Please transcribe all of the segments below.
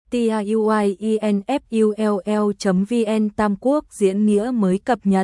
tiuinfull.vn Tam Quốc diễn nghĩa mới cập nhật.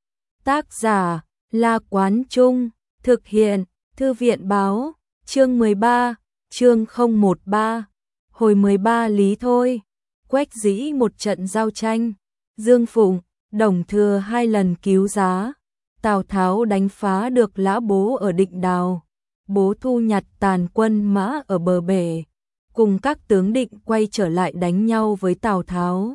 Tác giả La Quán Trung, thực hiện Thư viện Báo, chương 13, chương 013, hồi 13 lý thôi. Quách Dĩ một trận giao tranh, Dương Phụng, Đồng Thừa 2 lần cứu giá, Tào Tháo đánh phá được Lã Bố ở Định Đào, Bố thu nhặt tàn quân mã ở bờ bể, cùng các tướng Định quay trở lại đánh nhau với Tào Tháo.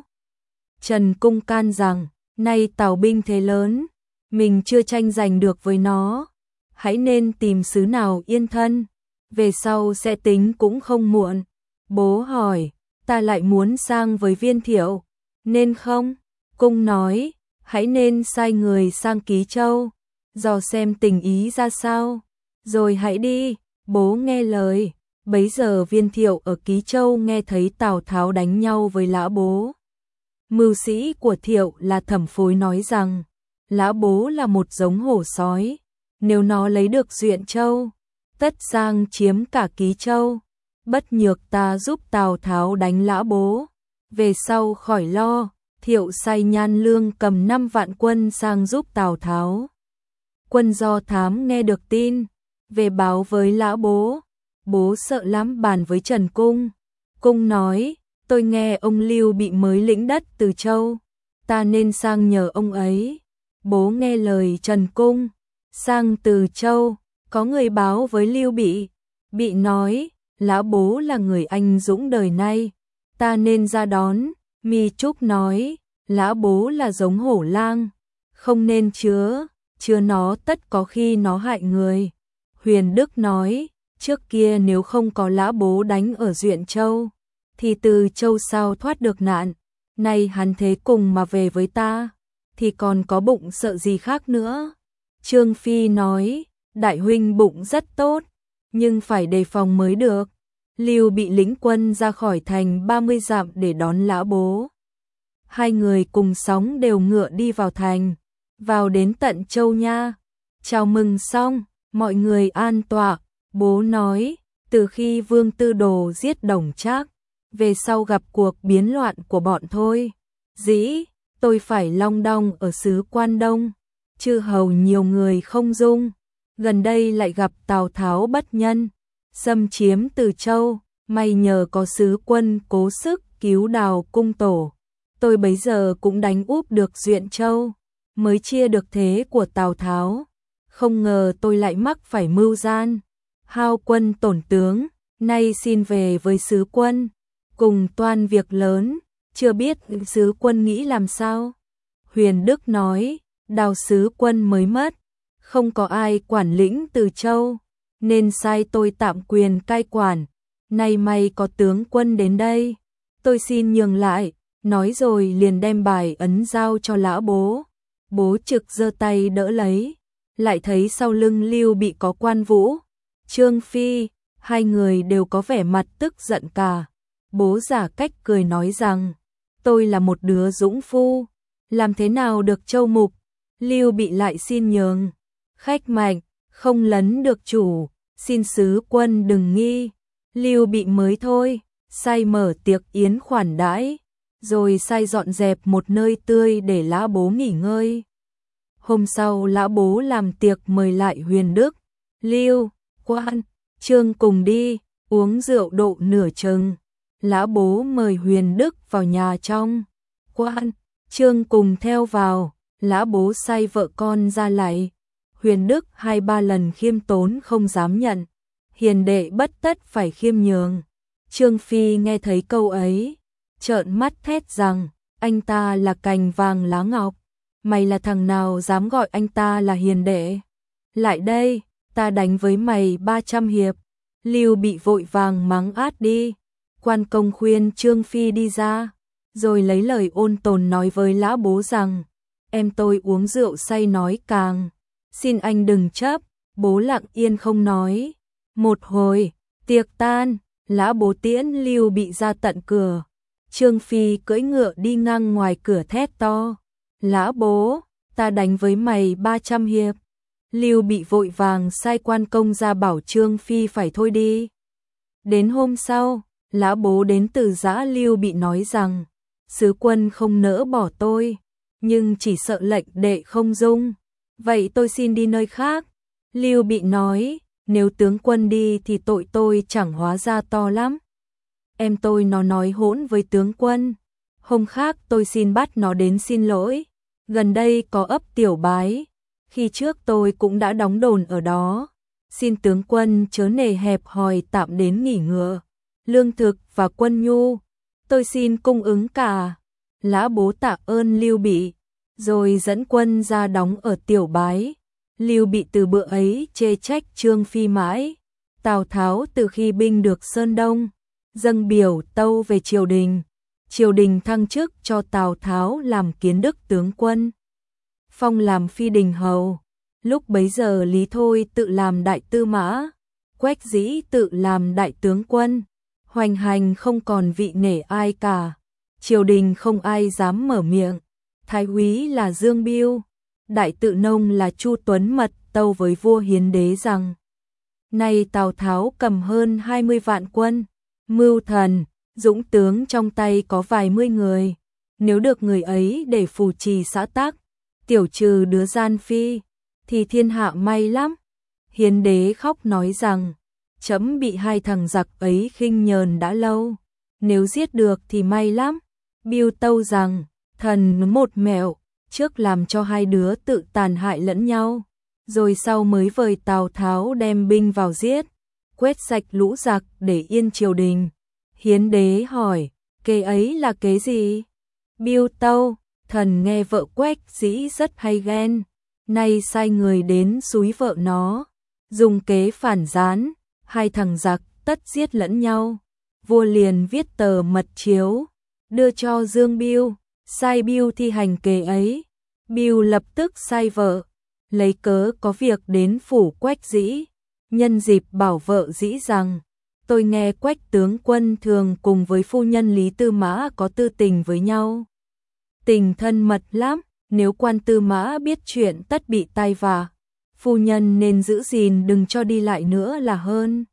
Trần Cung can rằng, nay Tào binh thế lớn, mình chưa tranh giành được với nó, hãy nên tìm xứ nào yên thân, về sau sẽ tính cũng không muộn. Bố hỏi, ta lại muốn sang với Viên Thiệu, nên không? Cung nói, hãy nên sai người sang Ký Châu, dò xem tình ý ra sao, rồi hãy đi. Bố nghe lời. Bấy giờ Viên Thiệu ở Ký Châu nghe thấy Tào Tháo đánh nhau với Lã Bố. Mưu sĩ của Thiệu là Thẩm Phối nói rằng, Lã Bố là một giống hổ sói, nếu nó lấy được Duyện Châu, tất sang chiếm cả Ký Châu. Bất nhược ta giúp Tào Tháo đánh Lã Bố, về sau khỏi lo. Thiệu sai Nhan Lương cầm 5 vạn quân sang giúp Tào Tháo. Quân Do Thám nghe được tin, về báo với Lã Bố. Bố sợ lắm bàn với Trần Cung. Cung nói, tôi nghe ông Lưu Bị mới lĩnh đất Từ Châu, ta nên sang nhờ ông ấy. Bố nghe lời Trần Cung, sang Từ Châu, có người báo với Lưu Bị. Bị nói, Lã Bố là người anh dũng đời nay, ta nên ra đón. Mi Trúc nói, Lã Bố là giống hổ lang, không nên chứa nó, tất có khi nó hại người. Huyền Đức nói, trước kia nếu không có Lã Bố đánh ở Duyện Châu, thì Từ Châu sao thoát được nạn, nay hắn thế cùng mà về với ta, thì còn có bụng sợ gì khác nữa. Trương Phi nói, đại huynh bụng rất tốt, nhưng phải đề phòng mới được. Lưu Bị lĩnh quân ra khỏi thành 30 dặm để đón Lã Bố. Hai người cùng sóng đều ngựa đi vào thành, vào đến tận Châu Nha. Chào mừng xong, mọi người an tọa. Bố nói, từ khi Vương Tư Đồ giết Đồng Trác, về sau gặp cuộc biến loạn của bọn thôi. Dĩ, tôi phải long đong ở xứ Quan Đông, chư hầu nhiều người không dung. Gần đây lại gặp Tào Tháo bất nhân, xâm chiếm Từ Châu, may nhờ có sứ quân cố sức cứu Đào Cung Tổ. Tôi bấy giờ cũng đánh úp được Duyện Châu, mới chia được thế của Tào Tháo. Không ngờ tôi lại mắc phải mưu gian, hao quân tổn tướng, nay xin về với sứ quân, cùng toan việc lớn, chưa biết sứ quân nghĩ làm sao. Huyền Đức nói, Đào sứ quân mới mất, không có ai quản lĩnh Từ Châu, nên sai tôi tạm quyền cai quản. Nay may có tướng quân đến đây, tôi xin nhường lại. Nói rồi liền đem bài ấn giao cho Lã Bố. Bố trực giơ tay đỡ lấy, lại thấy sau lưng Lưu Bị có Quan Vũ, Trương Phi, hai người đều có vẻ mặt tức giận cả. Bố giả cách cười nói rằng, tôi là một đứa dũng phu, làm thế nào được châu mục. Lưu Bị lại xin nhường, khách mạnh, không lấn được chủ, xin sứ quân đừng nghi. Lưu Bị mới thôi, sai mở tiệc yến khoản đãi, rồi sai dọn dẹp một nơi tươi để Lã Bố nghỉ ngơi. Hôm sau Lã Bố làm tiệc mời lại Huyền Đức, Lưu, Quan, Trương cùng đi, uống rượu độ nửa chừng. Lã Bố mời Huyền Đức vào nhà trong, Quan, Trương cùng theo vào. Lã Bố sai vợ con ra lạy. Huyền Đức 2-3 lần khiêm tốn không dám nhận, hiền đệ bất tất phải khiêm nhường. Trương Phi nghe thấy câu ấy, trợn mắt thét rằng, anh ta là cành vàng lá ngọc, mày là thằng nào dám gọi anh ta là hiền đệ? Lại đây, ta đánh với mày 300 hiệp. Lưu Bị vội vàng mắng át đi. Quan công khuyên Trương Phi đi ra, rồi lấy lời ôn tồn nói với Lã Bố rằng, em tôi uống rượu say nói càng, xin anh đừng chấp. Bố lặng yên không nói. Một hồi, tiệc tan, Lã Bố tiễn Lưu Bị ra tận cửa. Trương Phi cưỡi ngựa đi ngang ngoài cửa thét to, Lã Bố, ta đánh với mày 300 hiệp. Lưu Bị vội vàng sai quan công ra bảo Trương Phi phải thôi đi. Đến hôm sau, Lã bố đến từ Dã Lưu Bị nói rằng, sứ quân không nỡ bỏ tôi, nhưng chỉ sợ lệnh đệ không dung, vậy tôi xin đi nơi khác. Lưu Bị nói, nếu tướng quân đi thì tội tôi chẳng hóa ra to lắm. Em tôi nó nói hỗn với tướng quân, hôm khác tôi xin bắt nó đến xin lỗi. Gần đây có ấp Tiểu Bái, khi trước tôi cũng đã đóng đồn ở đó, xin tướng quân chớ nề hẹp hòi tạm đến nghỉ ngựa, lương thực và quân nhu, tôi xin cung ứng cả. Lã bố tạ ơn Lưu Bị, rồi dẫn quân ra đóng ở Tiểu Bái. Lưu Bị từ bữa ấy chê trách Trương Phi mãi. Tào Tháo từ khi binh được Sơn Đông, dâng biểu tâu về triều đình. Triều đình thăng chức cho Tào Tháo làm Kiến Đức tướng quân, phong làm Phi Đình hầu. Lúc bấy giờ Lý Thôi tự làm đại tư mã, Quách Dĩ tự làm đại tướng quân, hoành hành không còn vị nể ai cả. Triều đình không ai dám mở miệng. Thái úy là Dương Bưu, đại tự nông là Chu Tuấn Mật tâu với vua Hiến Đế rằng, nay Tào Tháo cầm hơn 20 vạn quân, mưu thần, dũng tướng trong tay có vài mươi người, nếu được người ấy để phù trì xã tắc, tiểu trừ đứa gian phi, thì thiên hạ may lắm. Hiến Đế khóc nói rằng, trẫm bị hai thằng giặc ấy khinh nhờn đã lâu, nếu giết được thì may lắm. Bưu tâu rằng, thần một mẹo, trước làm cho hai đứa tự tàn hại lẫn nhau, rồi sau mới vời Tào Tháo đem binh vào giết, quét sạch lũ giặc để yên triều đình. Hiến Đế hỏi, kế ấy là kế gì? Bưu tâu, thần nghe vợ Quách Dĩ rất hay ghen, nay sai người đến xúi vợ nó, dùng kế phản gián, hai thằng giặc tất giết lẫn nhau. Vua liền viết tờ mật chiếu, đưa cho Dương Bưu, sai Bưu thi hành kế ấy. Bưu lập tức sai vợ, lấy cớ có việc đến phủ Quách Dĩ, nhân dịp bảo vợ Dĩ rằng, tôi nghe Quách tướng quân thường cùng với phu nhân Lý Tư Mã có tư tình với nhau. Tình thân mật lắm, nếu quan Tư Mã biết chuyện tất bị tai vạ, phu nhân nên giữ gìn đừng cho đi lại nữa là hơn.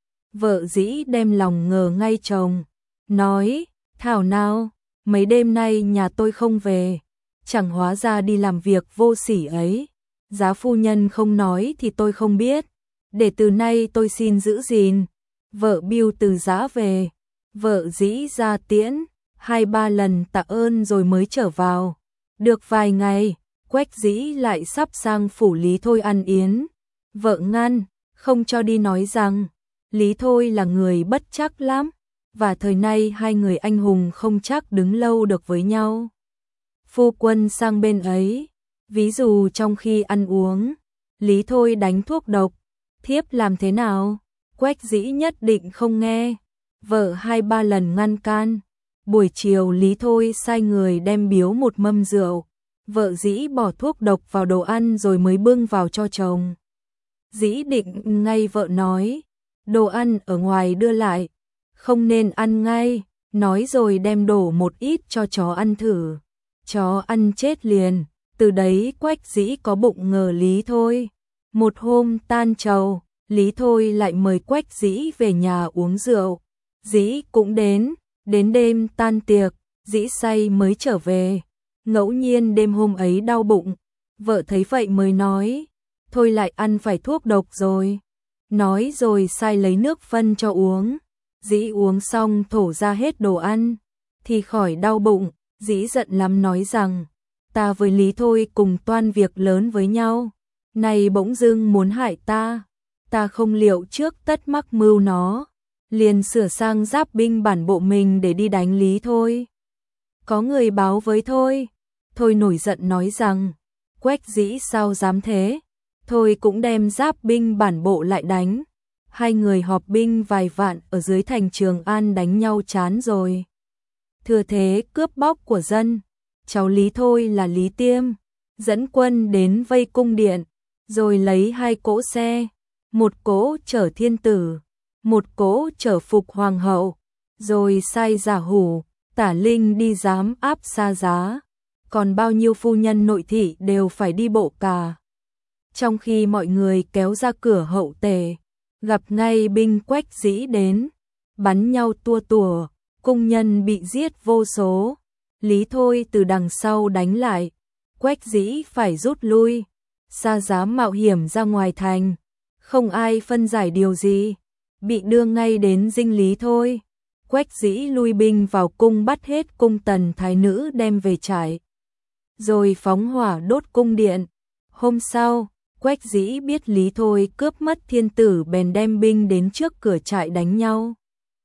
Vợ Dĩ đem lòng ngờ ngay chồng, nói, thảo nào, mấy đêm nay nhà tôi không về, chẳng hóa ra đi làm việc vô sỉ ấy. Giá phu nhân không nói thì tôi không biết, để từ nay tôi xin giữ gìn. Vợ Bưu từ Dã về, vợ Dĩ ra tiễn, 2-3 lần tạ ơn rồi mới trở vào. Được vài ngày, Quách Dĩ lại sắp sang phủ Lý Thôi ăn yến. Vợ ngăn, không cho đi, nói rằng, Lý Thôi là người bất chắc lắm, và thời nay hai người anh hùng không chắc đứng lâu được với nhau. Phu quân sang bên ấy, ví dụ trong khi ăn uống, Lý Thôi đánh thuốc độc, thiếp làm thế nào? Quách Dĩ nhất định không nghe, vợ 2-3 lần ngăn can. Buổi chiều Lý Thôi sai người đem biếu một mâm rượu, vợ Dĩ bỏ thuốc độc vào đồ ăn rồi mới bưng vào cho chồng. Dĩ định ngay vợ nói, đồ ăn ở ngoài đưa lại, không nên ăn ngay, nói rồi đem đổ một ít cho chó ăn thử. Chó ăn chết liền, từ đấy Quách Dĩ có bụng ngờ Lý Thôi. Một hôm tan trầu, Lý Thôi lại mời Quách Dĩ về nhà uống rượu. Dĩ cũng đến đêm tan tiệc, Dĩ say mới trở về. Ngẫu nhiên đêm hôm ấy đau bụng, vợ thấy vậy mới nói, thôi lại ăn phải thuốc độc rồi. Nói rồi sai lấy nước phân cho uống. Dĩ uống xong thổ ra hết đồ ăn, thì khỏi đau bụng. Dĩ giận lắm nói rằng, ta với Lý Thôi cùng toan việc lớn với nhau, này bỗng dưng muốn hại ta không liệu trước tất mắc mưu nó, liền sửa sang giáp binh bản bộ mình để đi đánh Lý Thôi. Có người báo với Thôi, Thôi nổi giận nói rằng, Quách Dĩ sao dám thế, Thôi cũng đem giáp binh bản bộ lại đánh. Hai người họp binh vài vạn ở dưới thành Trường An đánh nhau chán rồi. Thừa thế cướp bóc của dân, cháu Lý Thôi là Lý Tiêm, dẫn quân đến vây cung điện, rồi lấy 2 cỗ xe, một cỗ chở thiên tử, một cỗ chở phục hoàng hậu, rồi sai Giả Hủ, Tả Linh đi giám áp xa giá, còn bao nhiêu phu nhân nội thị đều phải đi bộ cả. Trong khi mọi người kéo ra cửa hậu tề, gặp ngay binh Quách Dĩ đến, bắn nhau tua tủa, cung nhân bị giết vô số. Lý Thôi từ đằng sau đánh lại, Quách Dĩ phải rút lui, xa dám mạo hiểm ra ngoài thành, không ai phân giải điều gì, bị đưa ngay đến dinh Lý Thôi. Quách Dĩ lui binh vào cung bắt hết cung tần thái nữ đem về trại, rồi phóng hỏa đốt cung điện. Hôm sau, Quách Dĩ biết Lý Thôi cướp mất thiên tử bèn đem binh đến trước cửa trại đánh nhau.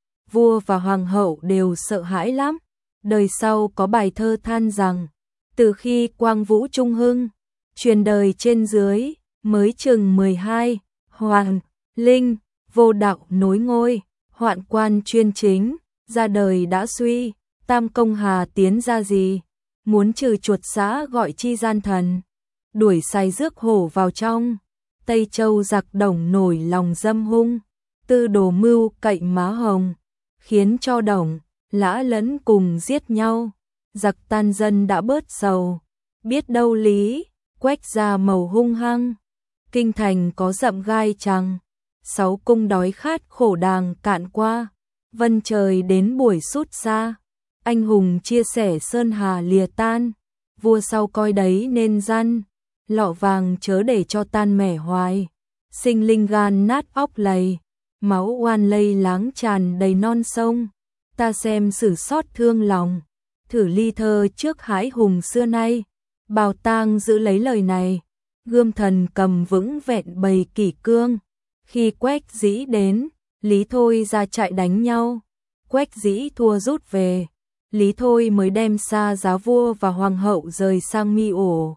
Vua và hoàng hậu đều sợ hãi lắm. Đời sau có bài thơ than rằng, từ khi Quang Vũ Trung Hưng, truyền đời trên dưới, mới chừng 12, Hoàng, Linh, vô đạo nối ngôi, hoạn quan chuyên chính, ra đời đã suy, tam công hà tiến ra gì, muốn trừ chuột xã gọi chi gian thần, đuổi sai rước hổ vào trong, Tây Châu giặc Đồng nổi lòng dâm hung, tư đồ mưu cậy má hồng, khiến cho Đồng, Lã lẫn cùng giết nhau, giặc tan dân đã bớt sầu, biết đâu lý, Quách ra màu hung hăng, kinh thành có dậm gai trăng, 6 cung đói khát khổ đàng cạn qua, vân trời đến buổi sút xa, anh hùng chia sẻ sơn hà lìa tan, vua sau coi đấy nên gian, lọ vàng chớ để cho tan mẻ hoài, sinh linh gan nát óc lầy, máu oan lây láng tràn đầy non sông. Ta xem sử xót thương lòng, thử ly thơ trước hãi hùng xưa nay, bào tang giữ lấy lời này, gươm thần cầm vững vẹn bầy kỷ cương. Khi Quách Dĩ đến, Lý Thôi ra trại đánh nhau, Quách Dĩ thua rút về, Lý Thôi mới đem xa giá vua và hoàng hậu rời sang Mi ổ.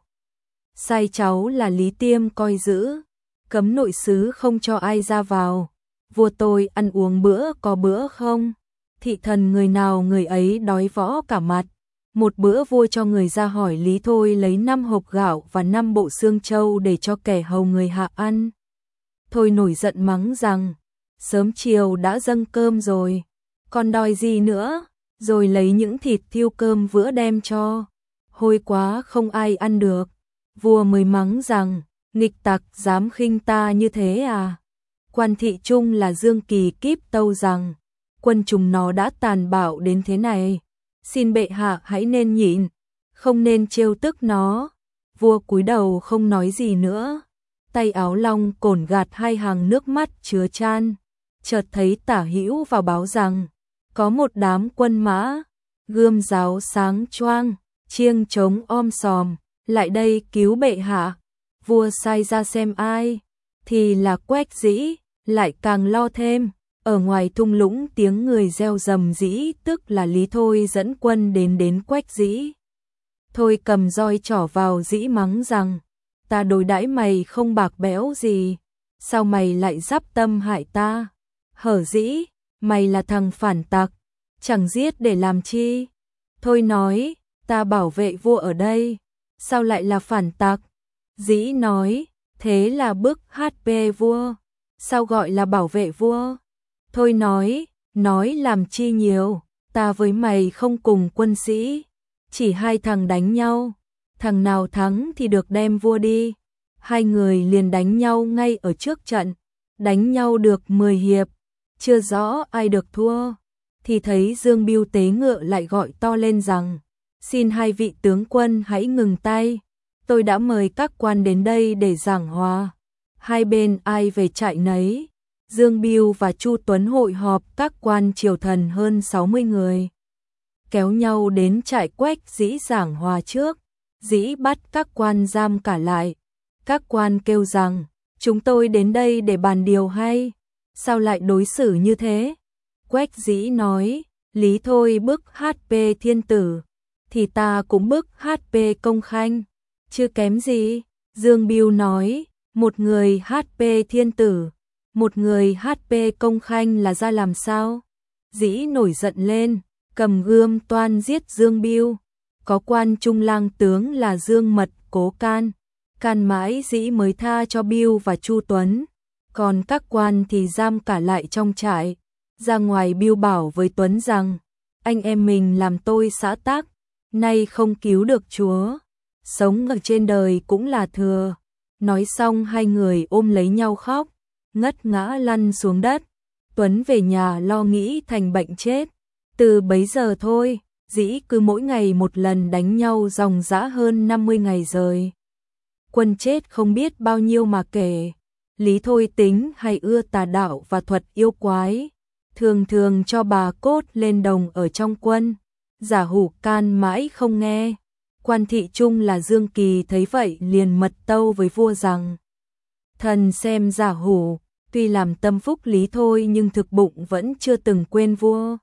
Sai cháu là Lý Tiêm coi giữ, cấm nội sứ không cho ai ra vào, vua tôi ăn uống bữa có bữa không? Thị thần người nào người ấy đói võ cả mặt. Một bữa vua cho người ra hỏi Lý Thôi lấy 5 hộp gạo và 5 bộ xương trâu để cho kẻ hầu người hạ ăn. Thôi nổi giận mắng rằng, sớm chiều đã dâng cơm rồi, còn đòi gì nữa, rồi lấy những thịt thiêu cơm vữa đem cho. Hôi quá không ai ăn được. Vua mới mắng rằng, nghịch tặc dám khinh ta như thế à? Quan thị trung là Dương Kỳ kíp tâu rằng, quân chúng nó đã tàn bạo đến thế này, xin bệ hạ hãy nên nhịn, không nên trêu tức nó. Vua cúi đầu không nói gì nữa, tay áo long cổn gạt 2 hàng nước mắt chứa chan, chợt thấy Tả Hữu vào báo rằng, có một đám quân mã, gươm giáo sáng choang, chiêng trống om sòm, lại đây cứu bệ hạ. Vua sai ra xem ai, thì là Quách Dĩ, lại càng lo thêm. Ở ngoài thung lũng tiếng người reo rầm rĩ, tức là Lý Thôi dẫn quân đến Quách Dĩ. Thôi cầm roi trỏ vào Dĩ mắng rằng, ta đối đãi mày không bạc bẽo gì, sao mày lại giáp tâm hại ta? Hở Dĩ, mày là thằng phản tặc, chẳng giết để làm chi? Thôi nói, ta bảo vệ vua ở đây, sao lại là phản tặc? Dĩ nói, thế là bức HP vua, sao gọi là bảo vệ vua? Thôi nói làm chi nhiều, ta với mày không cùng quân sĩ, chỉ 2 thằng đánh nhau, thằng nào thắng thì được đem vua đi. 2 người liền đánh nhau ngay ở trước trận, đánh nhau được 10 hiệp, chưa rõ ai được thua, thì thấy Dương Bưu tế ngựa lại gọi to lên rằng, xin 2 vị tướng quân hãy ngừng tay, tôi đã mời các quan đến đây để giảng hòa, hai bên ai về trại nấy. Dương Bưu và Chu Tuấn hội họp các quan triều thần hơn 60 người, kéo nhau đến trại Quách Dĩ giảng hòa trước. Dĩ bắt các quan giam cả lại. Các quan kêu rằng, chúng tôi đến đây để bàn điều hay, sao lại đối xử như thế? Quách Dĩ nói, Lý Thôi bức HP thiên tử, thì ta cũng bức HP công khanh, chưa kém gì. Dương Bưu nói, một người HP thiên tử, một người HP công khanh là ra làm sao? Dĩ nổi giận lên, cầm gươm toan giết Dương Bưu. Có quan trung lang tướng là Dương Mật cố can mãi Dĩ mới tha cho Bưu và Chu Tuấn. Còn các quan thì giam cả lại trong trại. Ra ngoài Bưu bảo với Tuấn rằng, anh em mình làm tôi xã tắc, nay không cứu được chúa, sống ở trên đời cũng là thừa. Nói xong 2 người ôm lấy nhau khóc, ngất ngã lăn xuống đất. Tuấn về nhà lo nghĩ thành bệnh chết. Từ bấy giờ thôi, dĩ cứ mỗi ngày một lần đánh nhau dòng dã hơn 50 ngày rồi. Quân chết không biết bao nhiêu mà kể. Lý Thôi tính hay ưa tà đạo và thuật yêu quái, thường thường cho bà cốt lên đồng ở trong quân. Giả Hủ can mãi không nghe. Quan thị trung là Dương Kỳ thấy vậy liền mật tâu với vua rằng: thần xem Giả Hủ tuy làm tâm phúc Lý Thôi nhưng thực bụng vẫn chưa từng quên vua.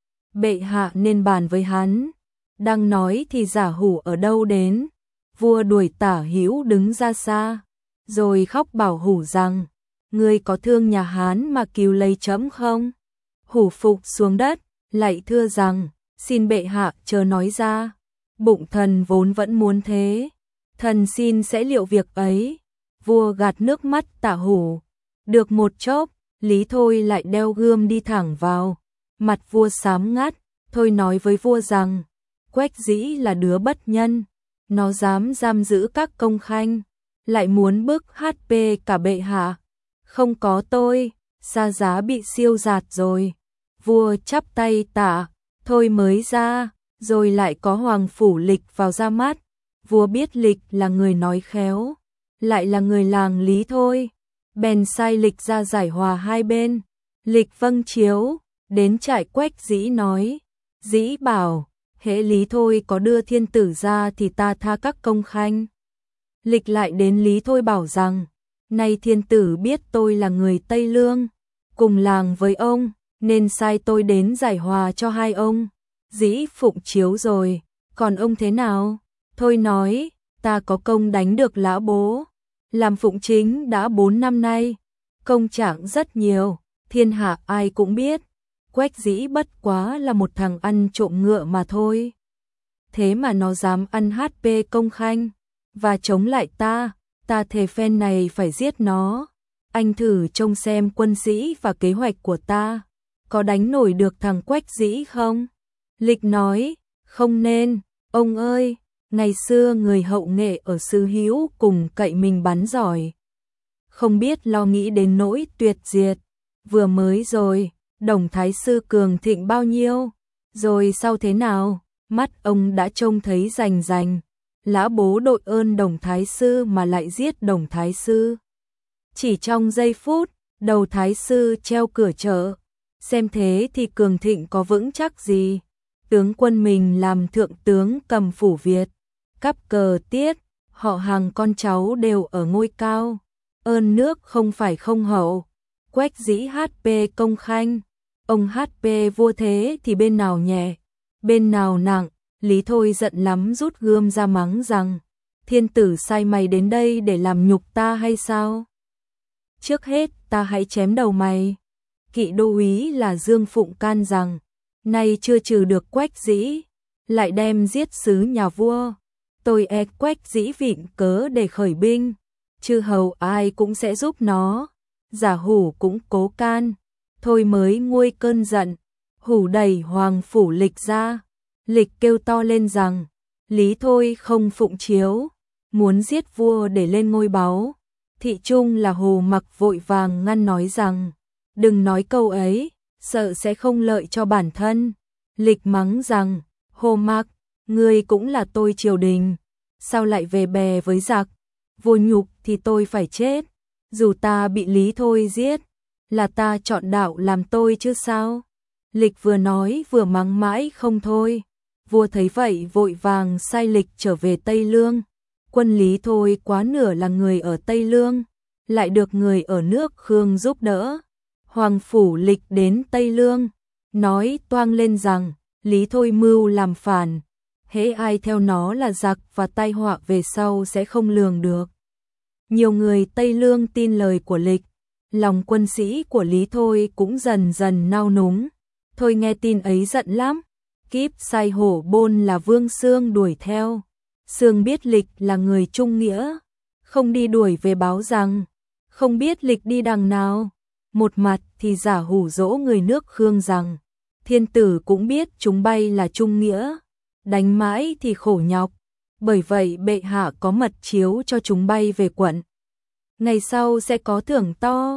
Bệ hạ nên bàn với hắn. Đang nói thì Giả Hủ ở đâu đến, vua đuổi Tả Hữu đứng ra xa, rồi khóc bảo Hủ rằng: ngươi có thương nhà Hán mà cứu lấy trẫm không? Hủ phục xuống đất, lạy thưa rằng: xin bệ hạ chớ nói ra, bụng thần vốn vẫn muốn thế, thần xin sẽ liệu việc ấy. Vua gạt nước mắt Tả Hủ. Được một chốc, Lý Thôi lại đeo gươm đi thẳng vào. Mặt vua xám ngắt. Thôi nói với vua rằng: Quách Dĩ là đứa bất nhân, nó dám giam giữ các công khanh, lại muốn bức HP cả bệ hạ. Không có tôi, xa giá bị siêu giạt rồi. Vua chắp tay tạ. Thôi mới ra, rồi lại có Hoàng Phủ Lịch vào ra mắt. Vua biết Lịch là người nói khéo, lại là người làng Lý Thôi, bèn sai Lịch ra giải hòa hai bên. Lịch vâng chiếu, đến trại Quách Dĩ nói. Dĩ bảo: hễ Lý Thôi có đưa thiên tử ra thì ta tha các công khanh. Lịch lại đến Lý Thôi bảo rằng: nay thiên tử biết tôi là người Tây Lương, cùng làng với ông, nên sai tôi đến giải hòa cho hai ông. Dĩ phụng chiếu rồi, còn ông thế nào? Thôi nói: ta có công đánh được Lã Bố, làm phụng chính đã 4 năm nay, công trạng rất nhiều, thiên hạ ai cũng biết. Quách Dĩ bất quá là một thằng ăn trộm ngựa mà thôi. Thế mà nó dám ăn HP công khanh và chống lại ta thề phen này phải giết nó. Anh thử trông xem quân sĩ và kế hoạch của ta có đánh nổi được thằng Quách Dĩ không? Lịch nói: không nên, ông ơi, ngày xưa người hậu nghệ ở Xứ Hữu cùng cậy mình bắn giỏi, không biết lo nghĩ đến nỗi tuyệt diệt. Vừa mới rồi, Đồng Thái Sư cường thịnh bao nhiêu, rồi sau thế nào, mắt ông đã trông thấy rành rành. Lã Bố đội ơn Đồng Thái Sư mà lại giết Đồng Thái Sư. Chỉ trong giây phút, đầu Thái Sư treo cửa chợ. Xem thế thì cường thịnh có vững chắc gì. Tướng quân mình làm thượng tướng cầm phủ Việt, cắp cờ tiết, họ hàng con cháu đều ở ngôi cao. Ơn nước không phải không hậu. Quách Dĩ HP công khanh, ông HP vua thế thì bên nào nhẹ, bên nào nặng? Lý Thôi giận lắm rút gươm ra mắng rằng: thiên tử sai mày đến đây để làm nhục ta hay sao? Trước hết ta hãy chém đầu mày. Kỵ đô úy là Dương Phụng can rằng: nay chưa trừ được Quách Dĩ, lại đem giết xứ nhà vua. Tôi Quách Dĩ vịn cớ để khởi binh, chư hầu ai cũng sẽ giúp nó. Giả Hủ cũng cố can. Thôi mới nguôi cơn giận. Hủ đẩy Hoàng Phủ Lịch ra. Lịch kêu to lên rằng: Lý Thôi không phụng chiếu, muốn giết vua để lên ngôi báu. Thị trung là Hồ Mặc vội vàng ngăn nói rằng: đừng nói câu ấy, sợ sẽ không lợi cho bản thân. Lịch mắng rằng: Hồ Mặc, ngươi cũng là tôi triều đình, sao lại về bè với giặc? Vô nhục thì tôi phải chết, dù ta bị Lý Thôi giết, là ta chọn đạo làm tôi chứ sao? Lịch vừa nói vừa mắng mãi không thôi. Vua thấy vậy vội vàng sai Lịch trở về Tây Lương. Quân Lý Thôi quá nửa là người ở Tây Lương, lại được người ở nước Khương giúp đỡ. Hoàng Phủ Lịch đến Tây Lương, nói toang lên rằng: Lý Thôi mưu làm phản, hễ ai theo nó là giặc và tai họa về sau sẽ không lường được. Nhiều người Tây Lương tin lời của Lịch, lòng quân sĩ của Lý Thôi cũng dần dần nao núng. Thôi nghe tin ấy giận lắm, kíp sai hổ bôn là Vương Xương đuổi theo. Xương biết Lịch là người trung nghĩa, không đi đuổi về báo rằng: không biết Lịch đi đằng nào. Một mặt thì Giả Hủ dỗ người nước Khương rằng: thiên tử cũng biết chúng bay là trung nghĩa, đánh mãi thì khổ nhọc, bởi vậy bệ hạ có mật chiếu cho chúng bay về quận, ngày sau sẽ có thưởng to.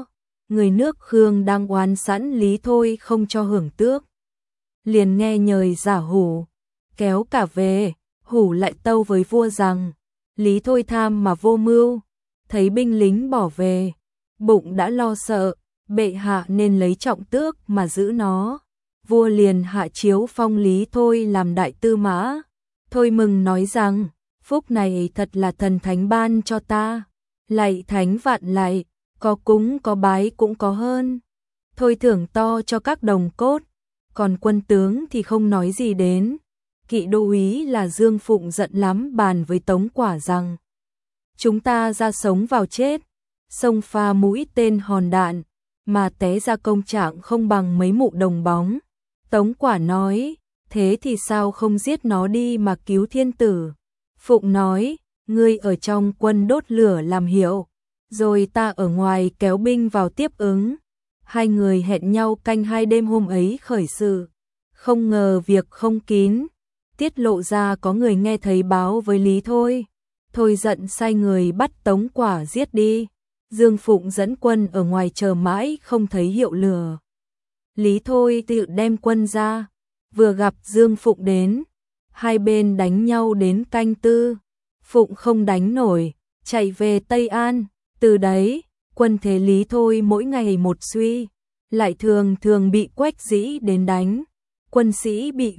người nước Khương đang oán sẵn Lý Thôi không cho hưởng tước. Liền nghe nhời giả Hủ kéo cả về, Hủ lại tâu với vua rằng, Lý Thôi tham mà vô mưu, thấy binh lính bỏ về, bụng đã lo sợ, bệ hạ nên lấy trọng tước mà giữ nó. Vua liền hạ chiếu phong Lý Thôi làm đại tư mã. Thôi mừng nói rằng, phúc này thật là thần thánh ban cho ta, lạy thánh vạn lạy, có cúng có bái cũng có hơn. Thôi thưởng to cho các đồng cốt, còn quân tướng thì không nói gì đến. Kỵ đô úy là Dương Phụng giận lắm, bàn với Tống Quả rằng, chúng ta ra sống vào chết, sông pha mũi tên hòn đạn, mà té ra công trạng không bằng mấy mụ đồng bóng. Tống Quả nói, thế thì sao không giết nó đi mà cứu thiên tử? Phụng nói, ngươi ở trong quân đốt lửa làm hiệu, rồi ta ở ngoài kéo binh vào tiếp ứng. Hai người hẹn nhau canh 2 đêm hôm ấy khởi sự. Không ngờ việc không kín, tiết lộ ra có người nghe thấy báo với Lý Thôi. Thôi giận sai người bắt Tống Quả giết đi. Dương Phụng dẫn quân ở ngoài chờ mãi không thấy hiệu lửa. Lý Thôi tự đem quân ra, vừa gặp Dương Phụng đến, hai bên đánh nhau đến canh 4. Phụng không đánh nổi, chạy về Tây An. Từ đấy, quân thế Lý Thôi mỗi ngày một suy, lại thường thường bị Quách Dĩ đến đánh. Quân sĩ bị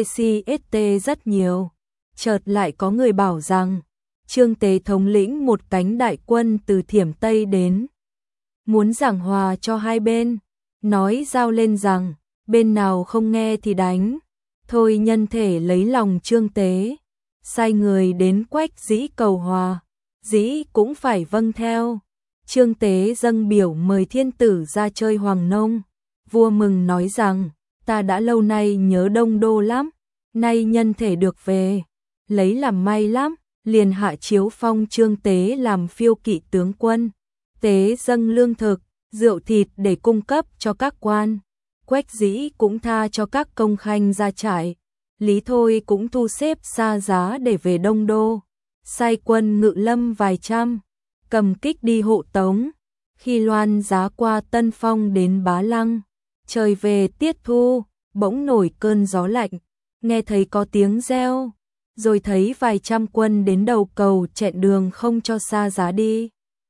GTCST rất nhiều. Chợt lại có người bảo rằng, Trương Tế thống lĩnh một cánh đại quân từ Thiểm Tây đến, muốn giảng hòa cho hai bên, nói giao lên rằng, bên nào không nghe thì đánh. Thôi nhân thể lấy lòng Trương Tế, sai người đến Quách Dĩ cầu hòa, Dĩ cũng phải vâng theo. Trương Tế dâng biểu mời thiên tử ra chơi Hoàng Nông. Vua mừng nói rằng, ta đã lâu nay nhớ Đông Đô lắm, nay nhân thể được về, lấy làm may lắm. Liền hạ chiếu phong Trương Tế làm phiêu kỵ tướng quân. Tế dâng lương thực, rượu thịt để cung cấp cho các quan. Quách Dĩ cũng tha cho các công khanh ra trại. Lý Thôi cũng thu xếp xa giá để về Đông Đô. Sai quân ngự lâm vài trăm, cầm kích đi hộ tống. Khi loan giá qua Tân Phong đến Bá Lăng, trời về tiết thu, bỗng nổi cơn gió lạnh, nghe thấy có tiếng reo. Rồi thấy vài trăm quân đến đầu cầu chẹn đường không cho xa giá đi.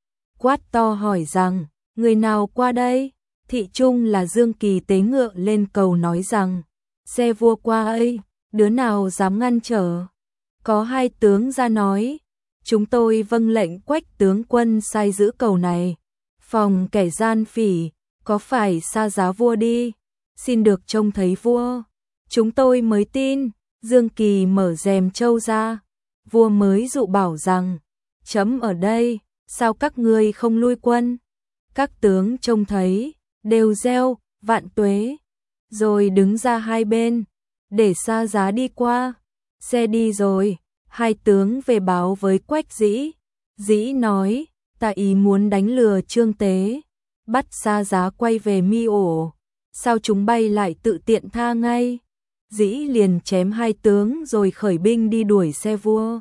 Quát to hỏi rằng, người nào qua đây? Thị trung là Dương Kỳ tế ngựa lên cầu nói rằng, xe vua qua ấy, đứa nào dám ngăn trở? Có hai tướng ra nói, chúng tôi vâng lệnh Quách tướng quân sai giữ cầu này, phòng kẻ gian phỉ, có phải xa giá vua đi, xin được trông thấy vua, chúng tôi mới tin. Dương Kỳ mở rèm trâu ra, vua mới dụ bảo rằng, chấm ở đây, sao các ngươi không lui quân? Các tướng trông thấy, đều reo, vạn tuế, rồi đứng ra hai bên, để xa giá đi qua. Xe đi rồi, hai tướng về báo với Quách Dĩ. Dĩ nói, ta ý muốn đánh lừa Trương Tế, bắt xa giá quay về Mi ổ, sao chúng bay lại tự tiện tha ngay? Dĩ liền chém hai tướng rồi khởi binh đi đuổi xe vua.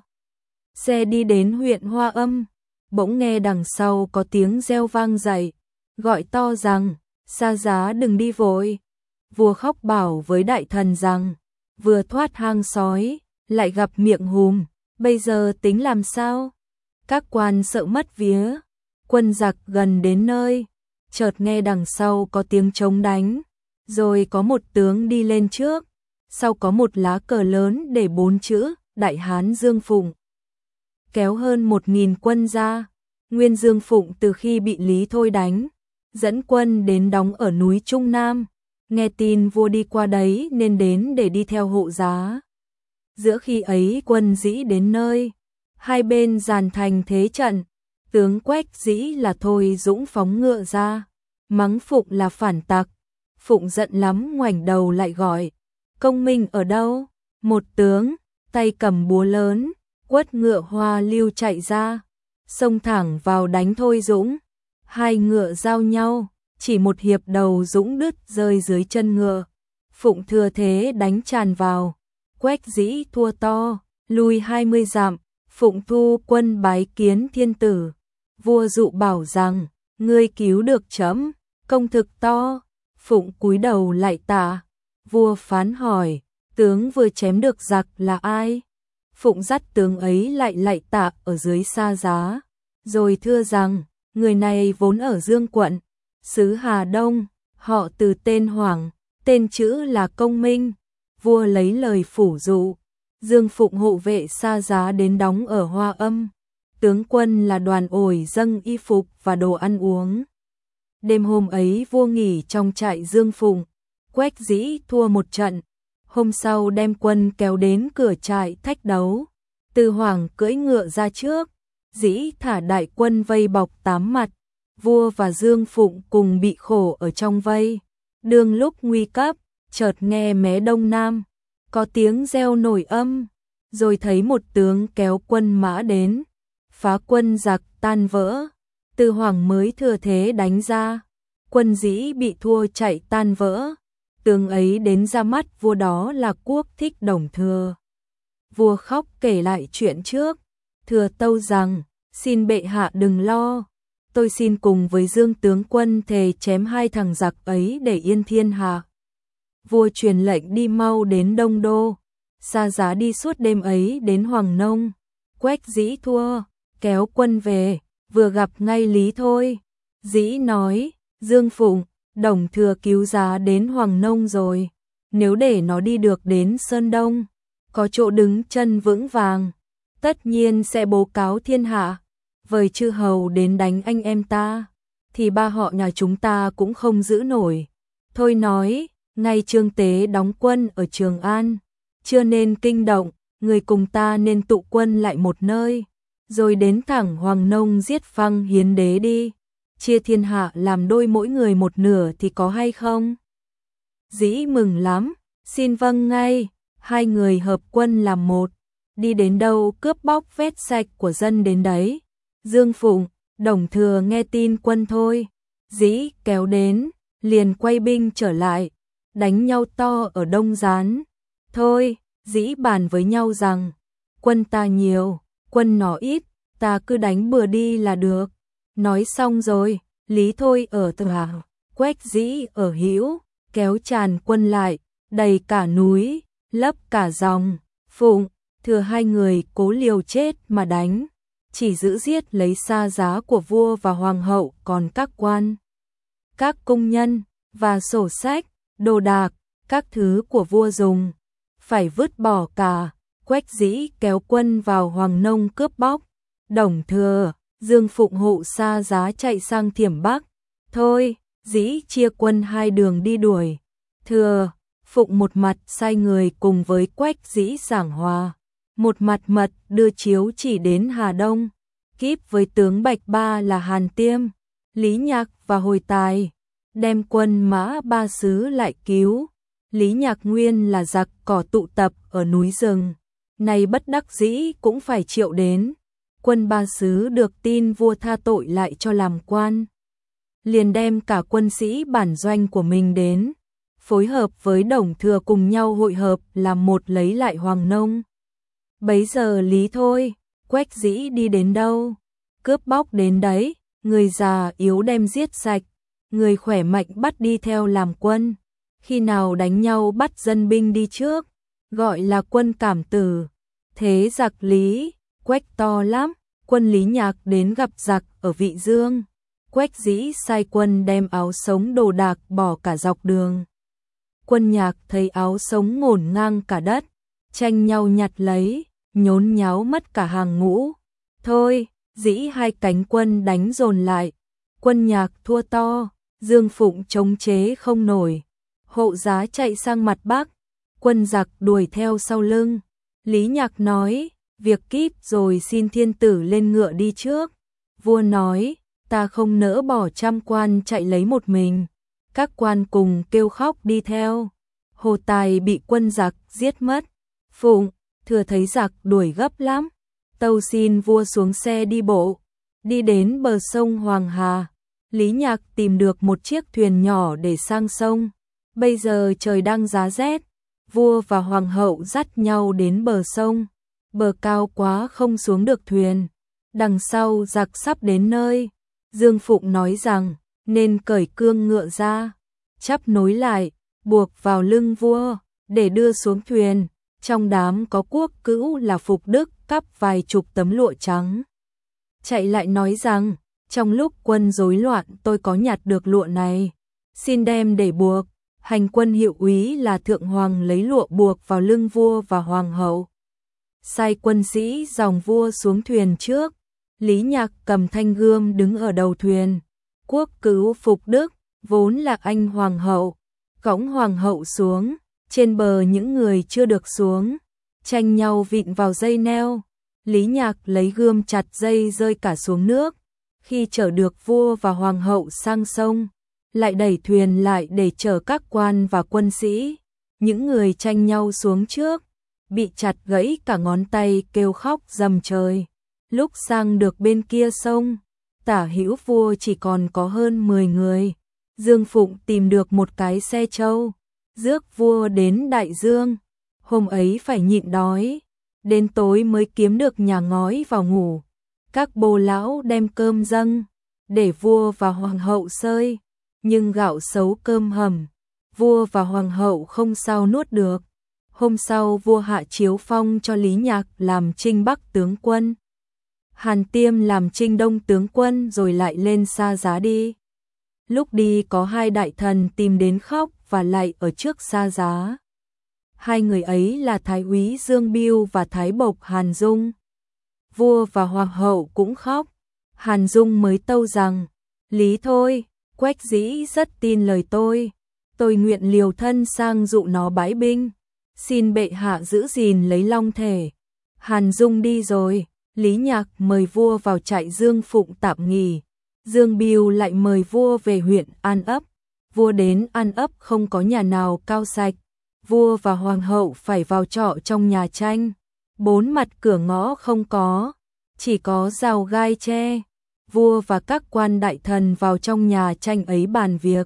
Xe đi đến huyện Hoa Âm, bỗng nghe đằng sau có tiếng reo vang dậy, gọi to rằng, xa giá đừng đi vội. Vua khóc bảo với đại thần rằng, vừa thoát hang sói, lại gặp miệng hùm, bây giờ tính làm sao? Các quan sợ mất vía, quân giặc gần đến nơi, chợt nghe đằng sau có tiếng trống đánh, rồi có một tướng đi lên trước. Sau có một lá cờ lớn để 4 chữ, Đại Hán Dương Phụng. Kéo hơn 1000 quân ra, nguyên Dương Phụng từ khi bị Lý Thôi đánh, dẫn quân đến đóng ở núi Trung Nam, nghe tin vua đi qua đấy nên đến để đi theo hộ giá. Giữa khi ấy quân Dĩ đến nơi, hai bên dàn thành thế trận, tướng Quách Dĩ là Thôi Dũng phóng ngựa ra, mắng Phụng là phản tặc. Phụng giận lắm ngoảnh đầu lại gọi, công minh ở đâu? Một tướng, tay cầm búa lớn, quất ngựa hoa lưu chạy ra, xông thẳng vào đánh Thôi Dũng. Hai ngựa giao nhau, chỉ một hiệp đầu Dũng đứt rơi dưới chân ngựa. Phụng thừa thế đánh tràn vào, Quách Dĩ thua to, lui 20 dặm. Phụng thu quân bái kiến thiên tử. Vua dụ bảo rằng, ngươi cứu được trẫm, công thực to. Phụng cúi đầu lại tạ. Vua phán hỏi, tướng vừa chém được giặc là ai? Phụng dắt tướng ấy lại tạ ở dưới Sa Giá, rồi thưa rằng, người này vốn ở Dương quận, xứ Hà Đông, họ từ tên Hoàng, tên chữ là Công Minh. Vua lấy lời phủ dụ, Dương Phụng hộ vệ Sa Giá đến đóng ở Hoa Âm. Tướng quân là Đoàn Ổi dâng y phục và đồ ăn uống. Đêm hôm ấy vua nghỉ trong trại Dương Phụng, Quách Dĩ thua một trận. Hôm sau đem quân kéo đến cửa trại thách đấu. Từ Hoàng cưỡi ngựa ra trước, Dĩ thả đại quân vây bọc 8 mặt. Vua và Dương Phụng cùng bị khổ ở trong vây. Đương lúc nguy cấp, chợt nghe mé đông nam, có tiếng reo nổi âm, rồi thấy một tướng kéo quân mã đến, phá quân giặc tan vỡ. Từ Hoàng mới thừa thế đánh ra, quân Dĩ bị thua chạy tan vỡ. Tướng ấy đến ra mắt vua, đó là Quốc Thích Đồng Thừa. Vua khóc kể lại chuyện trước, thừa tâu rằng, xin bệ hạ đừng lo, tôi xin cùng với Dương tướng quân thề chém 2 thằng giặc ấy để yên thiên hạ. Vua truyền lệnh đi mau đến Đông Đô. Sa Giá đi suốt đêm ấy đến Hoàng Nông. Quách Dĩ thua, kéo quân về, vừa gặp ngay Lý Thôi. Dĩ nói, Dương Phụng, Đồng Thừa cứu giá đến Hoàng Nông rồi, nếu để nó đi được đến Sơn Đông, có chỗ đứng chân vững vàng, tất nhiên sẽ bố cáo thiên hạ. Vời chư hầu đến đánh anh em ta, thì 3 họ nhà chúng ta cũng không giữ nổi. Thôi nói, ngay Trương Tế đóng quân ở Trường An, chưa nên kinh động, người cùng ta nên tụ quân lại một nơi, rồi đến thẳng Hoàng Nông giết phăng hiến đế đi, chia thiên hạ làm đôi mỗi người một nửa thì có hay không? Dĩ mừng lắm, xin vâng ngay. 2 người hợp quân làm một, đi đến đâu cướp bóc vét sạch của dân đến đấy. Dương Phụng, Đồng Thừa nghe tin quân Thôi, Dĩ kéo đến, liền quay binh trở lại, đánh nhau to ở Đông Gián. Thôi, Dĩ bàn với nhau rằng, quân ta nhiều, quân nó ít, ta cứ đánh bừa đi là được. Nói xong rồi, Lý Thôi ở Từ Hà, Quách Dĩ ở Hữu, kéo tràn quân lại, đầy cả núi, lấp cả dòng. Phụng, Thừa 2 người cố liều chết mà đánh, chỉ giữ giết lấy Sa Giá của vua và hoàng hậu, còn các quan, các cung nhân và sổ sách, đồ đạc, các thứ của vua dùng phải vứt bỏ cả. Quách Dĩ kéo quân vào Hoàng Nông cướp bóc. Đồng Thừa, Dương Phụng hộ Sa Giá chạy sang Thiểm Bắc. Thôi, Dĩ chia quân 2 đường đi đuổi. Thừa, Phụng một mặt sai người cùng với Quách Dĩ giảng hòa, một mặt mật đưa chiếu chỉ đến Hà Đông, kíp với tướng Bạch Ba là Hàn Tiêm, Lý Nhạc và Hồi Tài, đem quân mã 3 xứ lại cứu. Lý Nhạc nguyên là giặc cỏ tụ tập ở núi rừng, này bất đắc dĩ cũng phải triệu đến. Quân 3 xứ được tin vua tha tội lại cho làm quan, liền đem cả quân sĩ bản doanh của mình đến, phối hợp với Đồng Thừa cùng nhau hội hợp làm một lấy lại Hoàng Nông. Bấy giờ Lý Thôi, Quách Dĩ đi đến đâu, cướp bóc đến đấy, người già yếu đem giết sạch, người khỏe mạnh bắt đi theo làm quân. Khi nào đánh nhau bắt dân binh đi trước, gọi là quân cảm tử. Thế giặc Lý, Quách to lắm, quân Lý Nhạc đến gặp giặc ở Vị Dương. Quách Dĩ sai quân đem áo sống đồ đạc bỏ cả dọc đường. Quân Nhạc thấy áo sống ngổn ngang cả đất, tranh nhau nhặt lấy, nhốn nháo mất cả hàng ngũ. Thôi, Dĩ 2 cánh quân đánh dồn lại, quân Nhạc thua to, Dương Phụng chống chế không nổi. Hộ Giá chạy sang mặt Bắc, quân giặc đuổi theo sau lưng. Lý Nhạc nói, việc kíp rồi xin thiên tử lên ngựa đi trước. Vua nói, ta không nỡ bỏ 100 quan chạy lấy một mình. Các quan cùng kêu khóc đi theo. Hồ Tài bị quân giặc giết mất. Phụng, Thừa thấy giặc đuổi gấp lắm, tâu xin vua xuống xe đi bộ, đi đến bờ sông Hoàng Hà. Lý Nhạc tìm được một chiếc thuyền nhỏ để sang sông. Bây giờ trời đang giá rét, vua và hoàng hậu dắt nhau đến bờ sông, bờ cao quá không xuống được thuyền. Đằng sau giặc sắp đến nơi, Dương Phụng nói rằng, nên cởi cương ngựa ra, chắp nối lại, buộc vào lưng vua, để đưa xuống thuyền. Trong đám có quốc cữu là Phục Đức cắp vài chục tấm lụa trắng. Chạy lại nói rằng, trong lúc quân rối loạn tôi có nhặt được lụa này, xin đem để buộc. Hành quân hiệu úy là Thượng Hoàng lấy lụa buộc vào lưng vua và hoàng hậu. Sai quân sĩ dòng vua xuống thuyền trước, Lý Nhạc cầm thanh gươm đứng ở đầu thuyền. Quốc cữu Phục Đức, vốn là anh hoàng hậu, cõng hoàng hậu xuống, trên bờ những người chưa được xuống, tranh nhau vịn vào dây neo. Lý Nhạc lấy gươm chặt dây rơi cả xuống nước. Khi chở được vua và hoàng hậu sang sông, lại đẩy thuyền lại để chở các quan và quân sĩ. Những người tranh nhau xuống trước, bị chặt gãy cả ngón tay kêu khóc rầm trời. Lúc sang được bên kia sông, tả hữu vua chỉ còn có hơn 10 người. Dương Phụng tìm được một cái xe trâu, rước vua đến Đại Dương. Hôm ấy phải nhịn đói, đến tối mới kiếm được nhà ngói vào ngủ. Các bồ lão đem cơm dâng, để vua và hoàng hậu xơi. Nhưng gạo xấu cơm hầm, vua và hoàng hậu không sao nuốt được. Hôm sau vua hạ chiếu phong cho Lý Nhạc làm Trinh Bắc tướng quân, Hàn Tiêm làm Trinh Đông tướng quân, rồi lại lên Sa Giá đi. Lúc đi có hai đại thần tìm đến khóc và lạy ở trước Sa Giá. Hai người ấy là Thái úy Dương Bưu và Thái bộc Hàn Dung. Vua và hoàng hậu cũng khóc. Hàn Dung mới tâu rằng, lý thôi, Quách Dĩ rất tin lời tôi nguyện liều thân sang dụ nó bãi binh, xin bệ hạ giữ gìn lấy long thể. Hàn Dung đi rồi, Lý Nhạc mời vua vào trại Dương Phụng tạm nghỉ. Dương Bưu lại mời vua về huyện An Ấp. Vua đến An Ấp không có nhà nào cao sạch, vua và hoàng hậu phải vào trọ trong nhà tranh. 4 mặt cửa ngõ không có, chỉ có rào gai tre. Vua và các quan đại thần vào trong nhà tranh ấy bàn việc.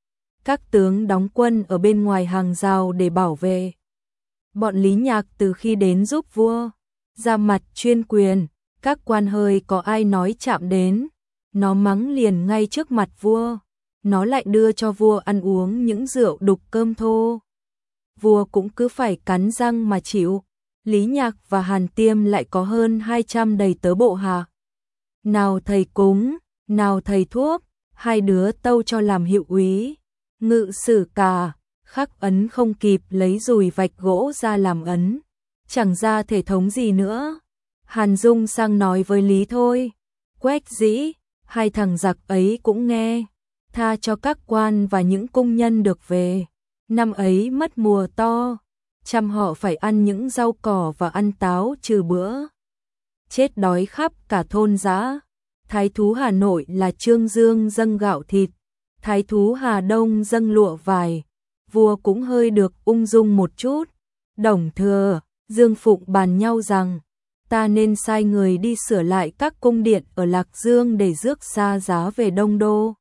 Các tướng đóng quân ở bên ngoài hàng rào để bảo vệ. Bọn Lý Nhạc từ khi đến giúp vua, ra mặt chuyên quyền, các quan hơi có ai nói chạm đến, nó mắng liền ngay trước mặt vua. Nó lại đưa cho vua ăn uống những rượu đục cơm thô. Vua cũng cứ phải cắn răng mà chịu. Lý Nhạc và Hàn Tiêm lại có hơn 200 đầy tớ bộ hạ. Nào thầy cúng, nào thầy thuốc, hai đứa tâu cho làm hiệu úy, ngự sử cả, khắc ấn không kịp lấy dùi vạch gỗ ra làm ấn, chẳng ra thể thống gì nữa. Hàn Dung sang nói với Lý thôi, Quách Dĩ, hai thằng giặc ấy cũng nghe, tha cho các quan và những công nhân được về. Năm ấy mất mùa to, trăm họ phải ăn những rau cỏ và ăn táo trừ bữa. Chết đói khắp cả thôn dã. Thái thú Hà Nội là Trương Dương dâng gạo thịt, thái thú Hà Đông dâng lụa vải. Vua cũng hơi được ung dung một chút. Đồng Thừa, Dương Phụng bàn nhau rằng, ta nên sai người đi sửa lại các cung điện ở Lạc Dương để rước Sa Giá về Đông Đô.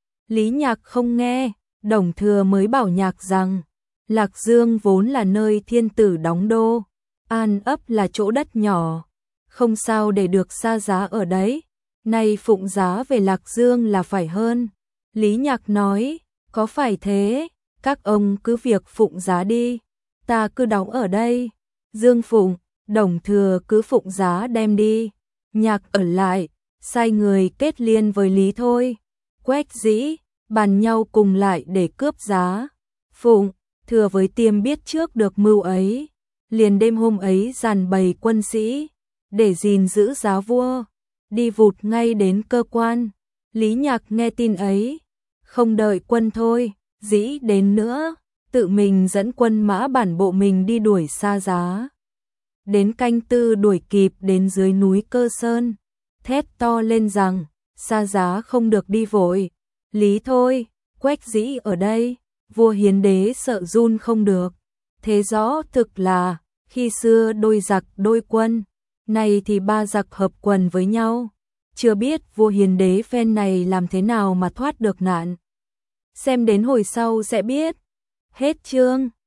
Lý Nhạc không nghe, Đồng Thừa mới bảo Nhạc rằng, Lạc Dương vốn là nơi thiên tử đóng đô, An Ấp là chỗ đất nhỏ, không sao để được Sa Giá ở đấy. Nay phụng giá về Lạc Dương là phải hơn. Lý Nhạc nói, có phải thế, các ông cứ việc phụng giá đi, ta cứ đóng ở đây. Dương Phụng, Đồng Thừa cứ phụng giá đem đi, Nhạc ở lại, sai người kết liên với Lý thôi. Quách Dĩ, bàn nhau cùng lại để cướp giá. Phụng, Thừa với Tiêm biết trước được mưu ấy, liền đêm hôm ấy dàn bầy quân sĩ, để gìn giữ giá vua, đi vụt ngay đến cơ quan. Lý Nhạc nghe tin ấy, không đợi quân thôi, Dĩ đến nữa, tự mình dẫn quân mã bản bộ mình đi đuổi Sa Giá. Đến canh tư đuổi kịp đến dưới núi Cơ Sơn, thét to lên rằng, Sa Giá không được đi vội. Lý thôi, Quách Dĩ ở đây, vua Hiến Đế sợ run không được. Thế rõ thực là, khi xưa đôi giặc đôi quân, nay thì ba giặc hợp quần với nhau. Chưa biết vua Hiến Đế phen này làm thế nào mà thoát được nạn. Xem đến hồi sau sẽ biết. Hết chương.